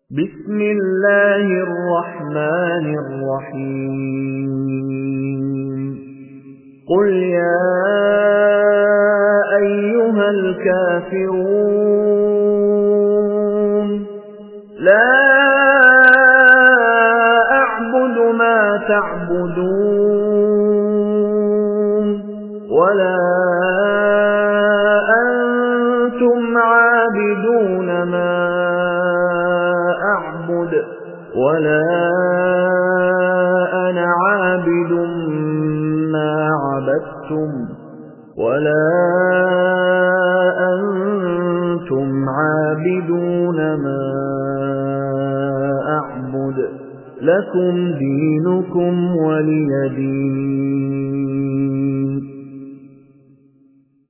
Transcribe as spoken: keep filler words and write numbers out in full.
بسم الله الرحمن الرحيم قل يا أيها الكافرون لا أعبد ما تعبدون ولا أنتم عابدون ما أعبد ولا أنا عابد ما عبدتم ولا أنتم عابدون ما أعبد لكم دينكم ولي دين